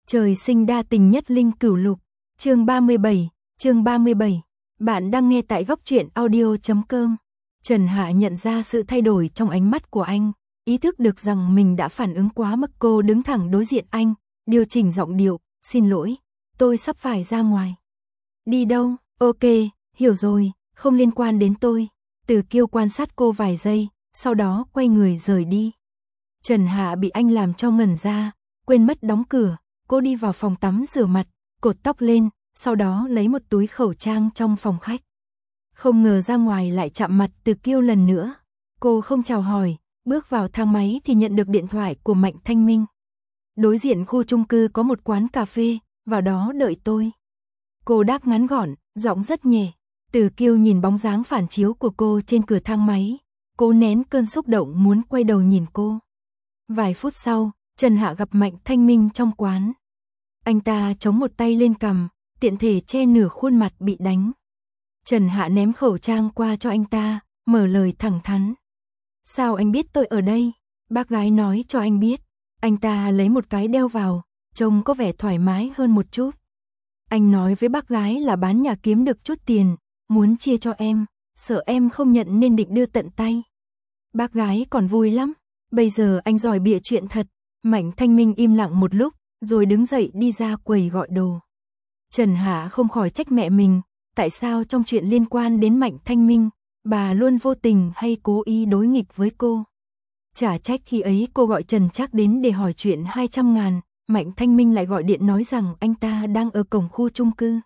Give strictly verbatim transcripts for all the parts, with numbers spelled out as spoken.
Trời sinh đa tình nhất linh cửu lục, chương ba mươi bảy, chương ba mươi bảy. Bạn đang nghe tại góc truyện audio chấm com. Trần Hạ nhận ra sự thay đổi trong ánh mắt của anh, ý thức được rằng mình đã phản ứng quá mức. Cô đứng thẳng đối diện anh, điều chỉnh giọng điệu, "Xin lỗi, tôi sắp phải ra ngoài." "Đi đâu?" "Ok, hiểu rồi, không liên quan đến tôi." Từ Kiêu quan sát cô vài giây, sau đó quay người rời đi. Trần Hạ bị anh làm cho ngẩn ra, quên mất đóng cửa. Cô đi vào phòng tắm rửa mặt, cột tóc lên, sau đó lấy một túi khẩu trang trong phòng khách. Không ngờ ra ngoài lại chạm mặt Từ Kiêu lần nữa. Cô không chào hỏi, bước vào thang máy thì nhận được điện thoại của Mạnh Thanh Minh. Đối diện khu chung cư có một quán cà phê, vào đó đợi tôi. Cô đáp ngắn gọn, giọng rất nhẹ. Từ Kiêu nhìn bóng dáng phản chiếu của cô trên cửa thang máy, cố nén cơn xúc động muốn quay đầu nhìn cô. Vài phút sau, Trần Hạ gặp Mạnh Thanh Minh trong quán. Anh ta chống một tay lên cằm, tiện thể che nửa khuôn mặt bị đánh. Trần Hạ ném khẩu trang qua cho anh ta, mở lời thẳng thắn. "Sao anh biết tôi ở đây?" "Bác gái nói cho anh biết." Anh ta lấy một cái đeo vào, trông có vẻ thoải mái hơn một chút. "Anh nói với bác gái là bán nhà kiếm được chút tiền, muốn chia cho em, sợ em không nhận nên định đưa tận tay." "Bác gái còn vui lắm, bây giờ anh giỏi bịa chuyện thật." Mạnh Thanh Minh im lặng một lúc, rồi đứng dậy đi ra quầy gọi đồ. Trần Hạ không khỏi trách mẹ mình, tại sao trong chuyện liên quan đến Mạnh Thanh Minh, bà luôn vô tình hay cố ý đối nghịch với cô. Chả trách khi ấy cô gọi Trần Trác đến để hỏi chuyện hai trăm ngàn, Mạnh Thanh Minh lại gọi điện nói rằng anh ta đang ở cổng khu chung cư.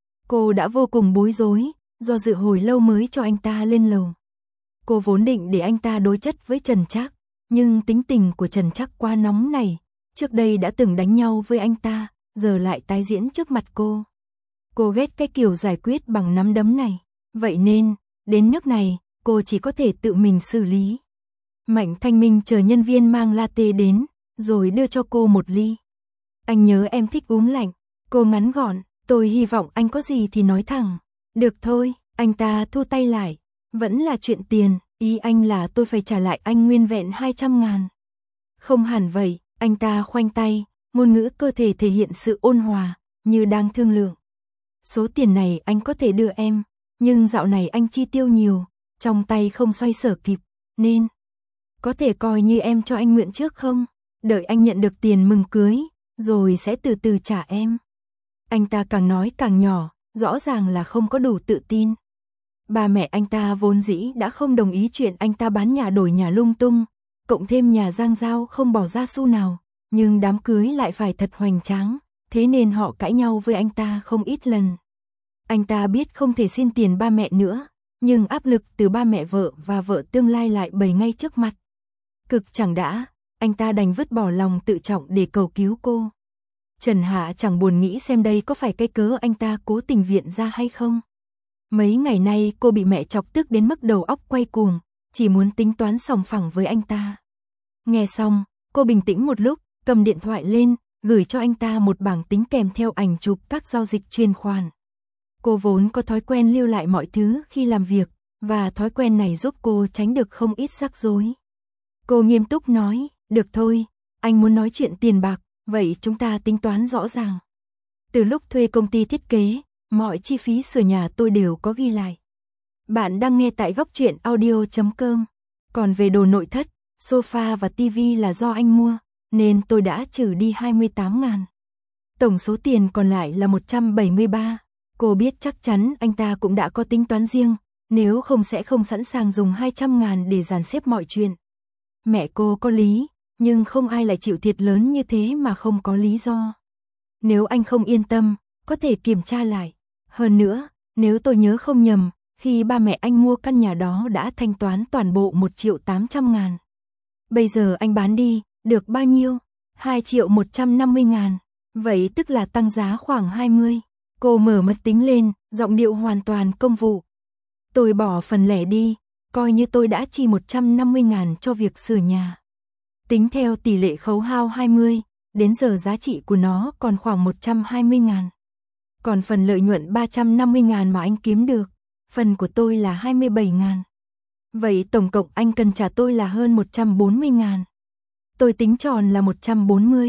Cô đã vô cùng bối rối, do dự hồi lâu mới cho anh ta lên lầu. Cô vốn định để anh ta đối chất với Trần Trác, nhưng tính tình của Trần Trác quá nóng này, trước đây đã từng đánh nhau với anh ta, giờ lại tái diễn trước mặt cô. Cô ghét cái kiểu giải quyết bằng nắm đấm này, vậy nên, đến nước này, cô chỉ có thể tự mình xử lý. Mạnh Thanh Minh chờ nhân viên mang latte đến, rồi đưa cho cô một ly. "Anh nhớ em thích uống lạnh." Cô ngắn gọn, "Tôi hy vọng anh có gì thì nói thẳng." "Được thôi." Anh ta thu tay lại. "Vẫn là chuyện tiền, ý anh là tôi phải trả lại anh nguyên vẹn hai trăm ngàn." "Không hẳn vậy." Anh ta khoanh tay, ngôn ngữ cơ thể thể hiện sự ôn hòa, như đang thương lượng. "Số tiền này anh có thể đưa em, nhưng dạo này anh chi tiêu nhiều, trong tay không xoay sở kịp, nên có thể coi như em cho anh mượn trước không? Đợi anh nhận được tiền mừng cưới, rồi sẽ từ từ trả em." Anh ta càng nói càng nhỏ, rõ ràng là không có đủ tự tin. Ba mẹ anh ta vốn dĩ đã không đồng ý chuyện anh ta bán nhà đổi nhà lung tung, cộng thêm nhà Giang Giao không bỏ ra xu nào, nhưng đám cưới lại phải thật hoành tráng, thế nên họ cãi nhau với anh ta không ít lần. Anh ta biết không thể xin tiền ba mẹ nữa, nhưng áp lực từ ba mẹ vợ và vợ tương lai lại bày ngay trước mặt. Cực chẳng đã, anh ta đành vứt bỏ lòng tự trọng để cầu cứu cô. Trần Hạ chẳng buồn nghĩ xem đây có phải cái cớ anh ta cố tình viện ra hay không. Mấy ngày nay cô bị mẹ chọc tức đến mức đầu óc quay cuồng, chỉ muốn tính toán sòng phẳng với anh ta. Nghe xong, cô bình tĩnh một lúc, cầm điện thoại lên, gửi cho anh ta một bảng tính kèm theo ảnh chụp các giao dịch chuyển khoản. Cô vốn có thói quen lưu lại mọi thứ khi làm việc, và thói quen này giúp cô tránh được không ít rắc rối. Cô nghiêm túc nói, "Được thôi, anh muốn nói chuyện tiền bạc, vậy chúng ta tính toán rõ ràng. Từ lúc thuê công ty thiết kế, mọi chi phí sửa nhà tôi đều có ghi lại." Bạn đang nghe tại góc truyện audio chấm com. Còn về đồ nội thất, sofa và tivi là do anh mua, nên tôi đã trừ đi hai mươi tám ngàn. Tổng số tiền còn lại là một trăm bảy mươi ba. Cô biết chắc chắn anh ta cũng đã có tính toán riêng, nếu không sẽ không sẵn sàng dùng hai trăm ngàn để dàn xếp mọi chuyện. Mẹ cô có lý, nhưng không ai lại chịu thiệt lớn như thế mà không có lý do. Nếu anh không yên tâm, có thể kiểm tra lại. Hơn nữa, nếu tôi nhớ không nhầm, khi ba mẹ anh mua căn nhà đó đã thanh toán toàn bộ một triệu tám trăm ngàn. Bây giờ anh bán đi, được bao nhiêu? hai triệu một trăm năm mươi ngàn. Vậy tức là tăng giá khoảng hai mươi. Cô mở máy tính lên, giọng điệu hoàn toàn công vụ. "Tôi bỏ phần lẻ đi, coi như tôi đã chi một trăm năm mươi ngàn cho việc sửa nhà. Tính theo tỷ lệ khấu hao hai mươi, đến giờ giá trị của nó còn khoảng một trăm hai mươi ngàn. Còn phần lợi nhuận ba trăm năm mươi ngàn mà anh kiếm được, phần của tôi là hai mươi bảy ngàn. Vậy tổng cộng anh cần trả tôi là hơn một trăm bốn mươi ngàn. Tôi tính tròn là một trăm bốn mươi.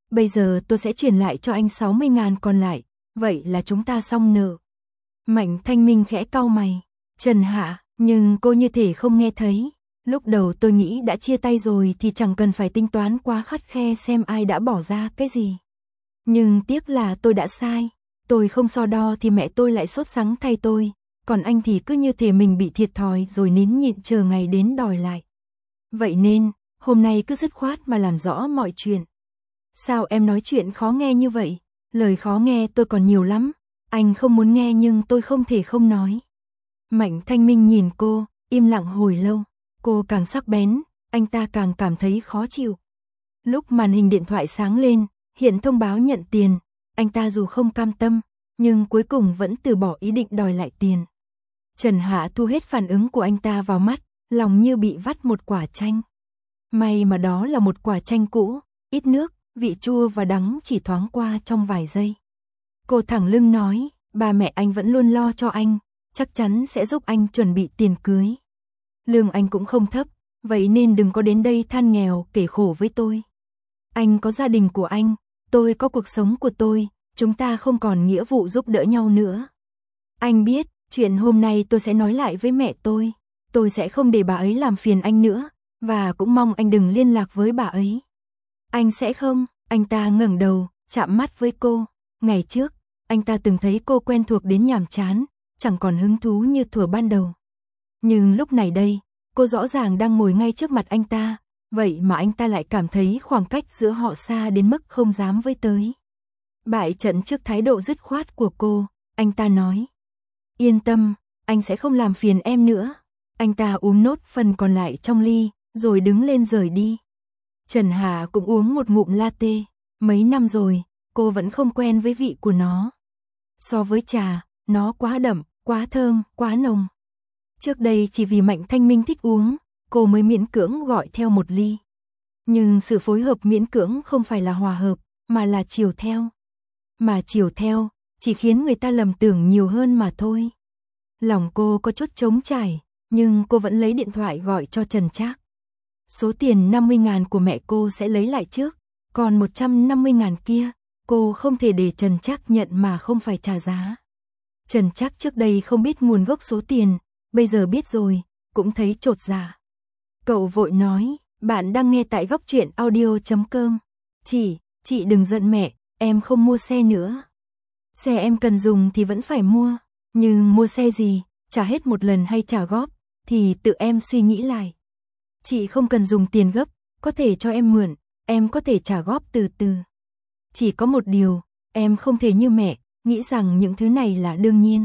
Bây giờ tôi sẽ chuyển lại cho anh sáu mươi ngàn còn lại, vậy là chúng ta xong nợ. Mạnh Thanh Minh khẽ cau mày. Trần Hạ, nhưng cô như thể không nghe thấy. Lúc đầu tôi nghĩ đã chia tay rồi thì chẳng cần phải tính toán quá khắt khe xem ai đã bỏ ra cái gì. Nhưng tiếc là tôi đã sai. Tôi không so đo thì mẹ tôi lại sốt sắng thay tôi. Còn anh thì cứ như thể mình bị thiệt thòi rồi nín nhịn chờ ngày đến đòi lại. Vậy nên, hôm nay cứ dứt khoát mà làm rõ mọi chuyện. Sao em nói chuyện khó nghe như vậy? Lời khó nghe tôi còn nhiều lắm. Anh không muốn nghe nhưng tôi không thể không nói. Mạnh Thanh Minh nhìn cô, im lặng hồi lâu. Cô càng sắc bén, anh ta càng cảm thấy khó chịu. Lúc màn hình điện thoại sáng lên, hiện thông báo nhận tiền. Anh ta dù không cam tâm, nhưng cuối cùng vẫn từ bỏ ý định đòi lại tiền. Trần Hạ thu hết phản ứng của anh ta vào mắt, lòng như bị vắt một quả chanh. May mà đó là một quả chanh cũ, ít nước, vị chua và đắng chỉ thoáng qua trong vài giây. Cô thẳng lưng nói, ba mẹ anh vẫn luôn lo cho anh, chắc chắn sẽ giúp anh chuẩn bị tiền cưới. Lương anh cũng không thấp, vậy nên đừng có đến đây than nghèo kể khổ với tôi. Anh có gia đình của anh, tôi có cuộc sống của tôi, chúng ta không còn nghĩa vụ giúp đỡ nhau nữa. Anh biết, chuyện hôm nay tôi sẽ nói lại với mẹ tôi, tôi sẽ không để bà ấy làm phiền anh nữa, và cũng mong anh đừng liên lạc với bà ấy. Anh sẽ không, anh ta ngẩng đầu, chạm mắt với cô. Ngày trước, anh ta từng thấy cô quen thuộc đến nhàm chán, chẳng còn hứng thú như thuở ban đầu. Nhưng lúc này đây, cô rõ ràng đang ngồi ngay trước mặt anh ta, vậy mà anh ta lại cảm thấy khoảng cách giữa họ xa đến mức không dám với tới. Bại trận trước thái độ dứt khoát của cô, anh ta nói. Yên tâm, anh sẽ không làm phiền em nữa. Anh ta uống nốt phần còn lại trong ly, rồi đứng lên rời đi. Trần Hà cũng uống một ngụm latte, mấy năm rồi, cô vẫn không quen với vị của nó. So với trà, nó quá đậm, quá thơm, quá nồng. Trước đây chỉ vì Mạnh Thanh Minh thích uống, cô mới miễn cưỡng gọi theo một ly. Nhưng sự phối hợp miễn cưỡng không phải là hòa hợp, mà là chiều theo. Mà chiều theo, chỉ khiến người ta lầm tưởng nhiều hơn mà thôi. Lòng cô có chút trống trải, nhưng cô vẫn lấy điện thoại gọi cho Trần Trác. Số tiền năm mươi ngàn của mẹ cô sẽ lấy lại trước, còn một trăm năm mươi ngàn kia, cô không thể để Trần Trác nhận mà không phải trả giá. Trần Trác trước đây không biết nguồn gốc số tiền, bây giờ biết rồi, cũng thấy chột dạ. Cậu vội nói, bạn đang nghe tại góc truyện audio chấm com. Chị, chị đừng giận mẹ, em không mua xe nữa. Xe em cần dùng thì vẫn phải mua, nhưng mua xe gì, trả hết một lần hay trả góp, thì tự em suy nghĩ lại. Chị không cần dùng tiền gấp, có thể cho em mượn, em có thể trả góp từ từ. Chỉ có một điều, em không thể như mẹ, nghĩ rằng những thứ này là đương nhiên.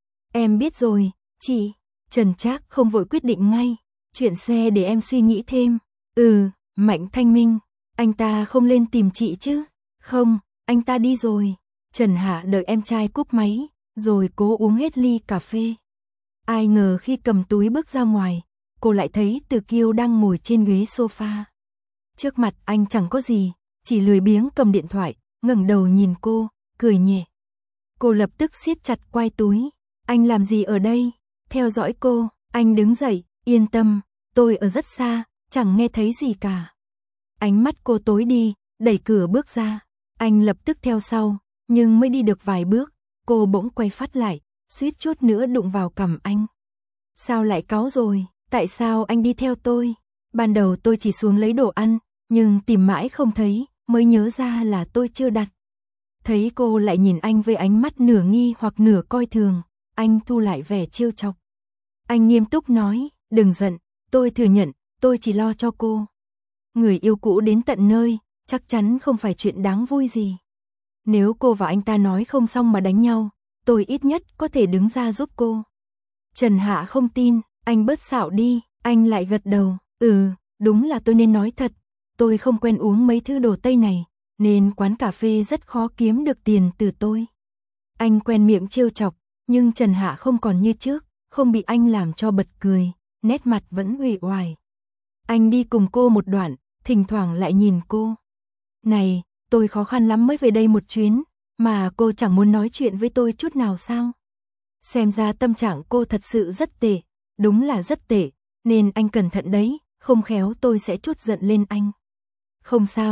Em biết rồi, chị. Trần Trác không vội quyết định ngay, chuyện xe để em suy nghĩ thêm. Ừ, Mạnh Thanh Minh, anh ta không lên tìm chị chứ? Không, anh ta đi rồi. Trần Hạ đợi em trai cúp máy, rồi cố uống hết ly cà phê. Ai ngờ khi cầm túi bước ra ngoài, cô lại thấy Từ Kiêu đang ngồi trên ghế sofa. Trước mặt anh chẳng có gì, chỉ lười biếng cầm điện thoại, ngẩng đầu nhìn cô, cười nhẹ. Cô lập tức siết chặt quai túi. Anh làm gì ở đây? Theo dõi cô, anh đứng dậy, yên tâm, tôi ở rất xa, chẳng nghe thấy gì cả. Ánh mắt cô tối đi, đẩy cửa bước ra. Anh lập tức theo sau, nhưng mới đi được vài bước, cô bỗng quay phát lại, suýt chút nữa đụng vào cằm anh. Sao lại cáu rồi? Tại sao anh đi theo tôi? Ban đầu tôi chỉ xuống lấy đồ ăn, nhưng tìm mãi không thấy, mới nhớ ra là tôi chưa đặt. Thấy cô lại nhìn anh với ánh mắt nửa nghi hoặc nửa coi thường, anh thu lại vẻ trêu chọc. Anh nghiêm túc nói, đừng giận, tôi thừa nhận, tôi chỉ lo cho cô. Người yêu cũ đến tận nơi, chắc chắn không phải chuyện đáng vui gì. Nếu cô và anh ta nói không xong mà đánh nhau, tôi ít nhất có thể đứng ra giúp cô. Trần Hạ không tin, anh bớt xạo đi, anh lại gật đầu, ừ, đúng là tôi nên nói thật, tôi không quen uống mấy thứ đồ Tây này, nên quán cà phê rất khó kiếm được tiền từ tôi. Anh quen miệng trêu chọc, nhưng Trần Hạ không còn như trước, không bị anh làm cho bật cười, nét mặt vẫn uể oải. Anh đi cùng cô một đoạn, thỉnh thoảng lại nhìn cô. Này, tôi khó khăn lắm mới về đây một chuyến, mà cô chẳng muốn nói chuyện với tôi chút nào sao? Xem ra tâm trạng cô thật sự rất tệ, đúng là rất tệ, nên anh cẩn thận đấy, không khéo tôi sẽ trút giận lên anh. Không sao,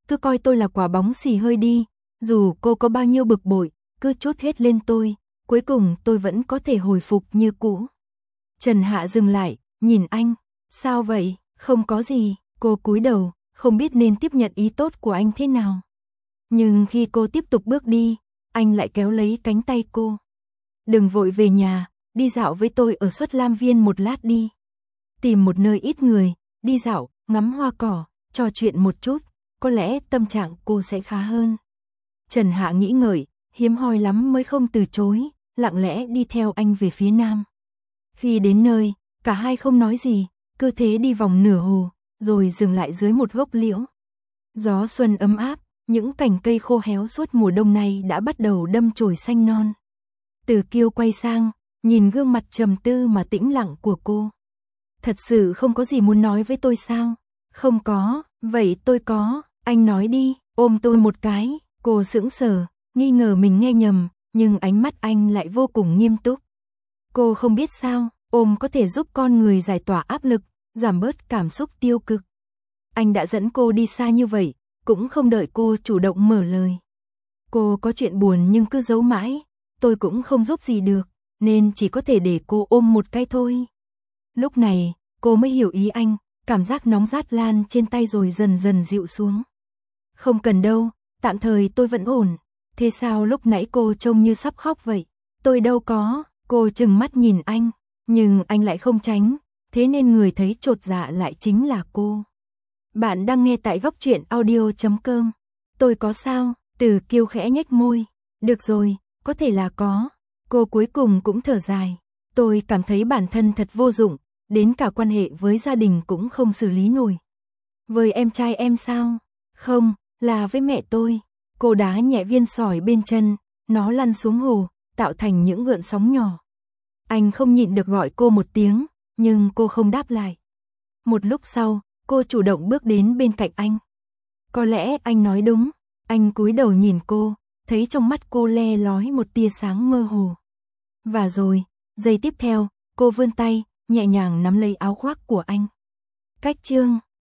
cứ coi tôi là quả bóng xì hơi đi, dù cô có bao nhiêu bực bội, cứ trút hết lên tôi, cuối cùng tôi vẫn có thể hồi phục như cũ. Trần Hạ dừng lại, nhìn anh, sao vậy, không có gì, cô cúi đầu, không biết nên tiếp nhận ý tốt của anh thế nào. Nhưng khi cô tiếp tục bước đi, anh lại kéo lấy cánh tay cô. Đừng vội về nhà, đi dạo với tôi ở Xuất Lam Viên một lát đi. Tìm một nơi ít người, đi dạo, ngắm hoa cỏ, trò chuyện một chút, có lẽ tâm trạng cô sẽ khá hơn. Trần Hạ nghĩ ngợi, hiếm hoi lắm mới không từ chối, lặng lẽ đi theo anh về phía nam. Khi đến nơi, cả hai không nói gì, cứ thế đi vòng nửa hồ, rồi dừng lại dưới một gốc liễu. Gió xuân ấm áp, những cành cây khô héo suốt mùa đông này đã bắt đầu đâm chồi xanh non. Từ Kiêu quay sang, nhìn gương mặt trầm tư mà tĩnh lặng của cô. Thật sự không có gì muốn nói với tôi sao? Không có, vậy tôi có, anh nói đi, ôm tôi một cái. Cô sững sờ, nghi ngờ mình nghe nhầm, nhưng ánh mắt anh lại vô cùng nghiêm túc. Cô không biết sao, ôm có thể giúp con người giải tỏa áp lực, giảm bớt cảm xúc tiêu cực. Anh đã dẫn cô đi xa như vậy, cũng không đợi cô chủ động mở lời. Cô có chuyện buồn nhưng cứ giấu mãi, tôi cũng không giúp gì được, nên chỉ có thể để cô ôm một cái thôi. Lúc này, cô mới hiểu ý anh, cảm giác nóng rát lan trên tay rồi dần dần dịu xuống. Không cần đâu, tạm thời tôi vẫn ổn. Thế sao lúc nãy cô trông như sắp khóc vậy? Tôi đâu có, cô trừng mắt nhìn anh, nhưng anh lại không tránh, thế nên người thấy chột dạ lại chính là cô. Bạn đang nghe tại góc truyện audio chấm com. Tôi có sao? Từ Kiêu khẽ nhếch môi. Được rồi, có thể là có. Cô cuối cùng cũng thở dài. Tôi cảm thấy bản thân thật vô dụng, đến cả quan hệ với gia đình cũng không xử lý nổi. Với em trai em sao? Không, là với mẹ tôi. Cô đá nhẹ viên sỏi bên chân, nó lăn xuống hồ, tạo thành những gợn sóng nhỏ. Anh không nhịn được gọi cô một tiếng, nhưng cô không đáp lại. Một lúc sau, cô chủ động bước đến bên cạnh anh. Có lẽ anh nói đúng, anh cúi đầu nhìn cô, thấy trong mắt cô le lói một tia sáng mơ hồ. Và rồi, giây tiếp theo, cô vươn tay, nhẹ nhàng nắm lấy áo khoác của anh. Cách chương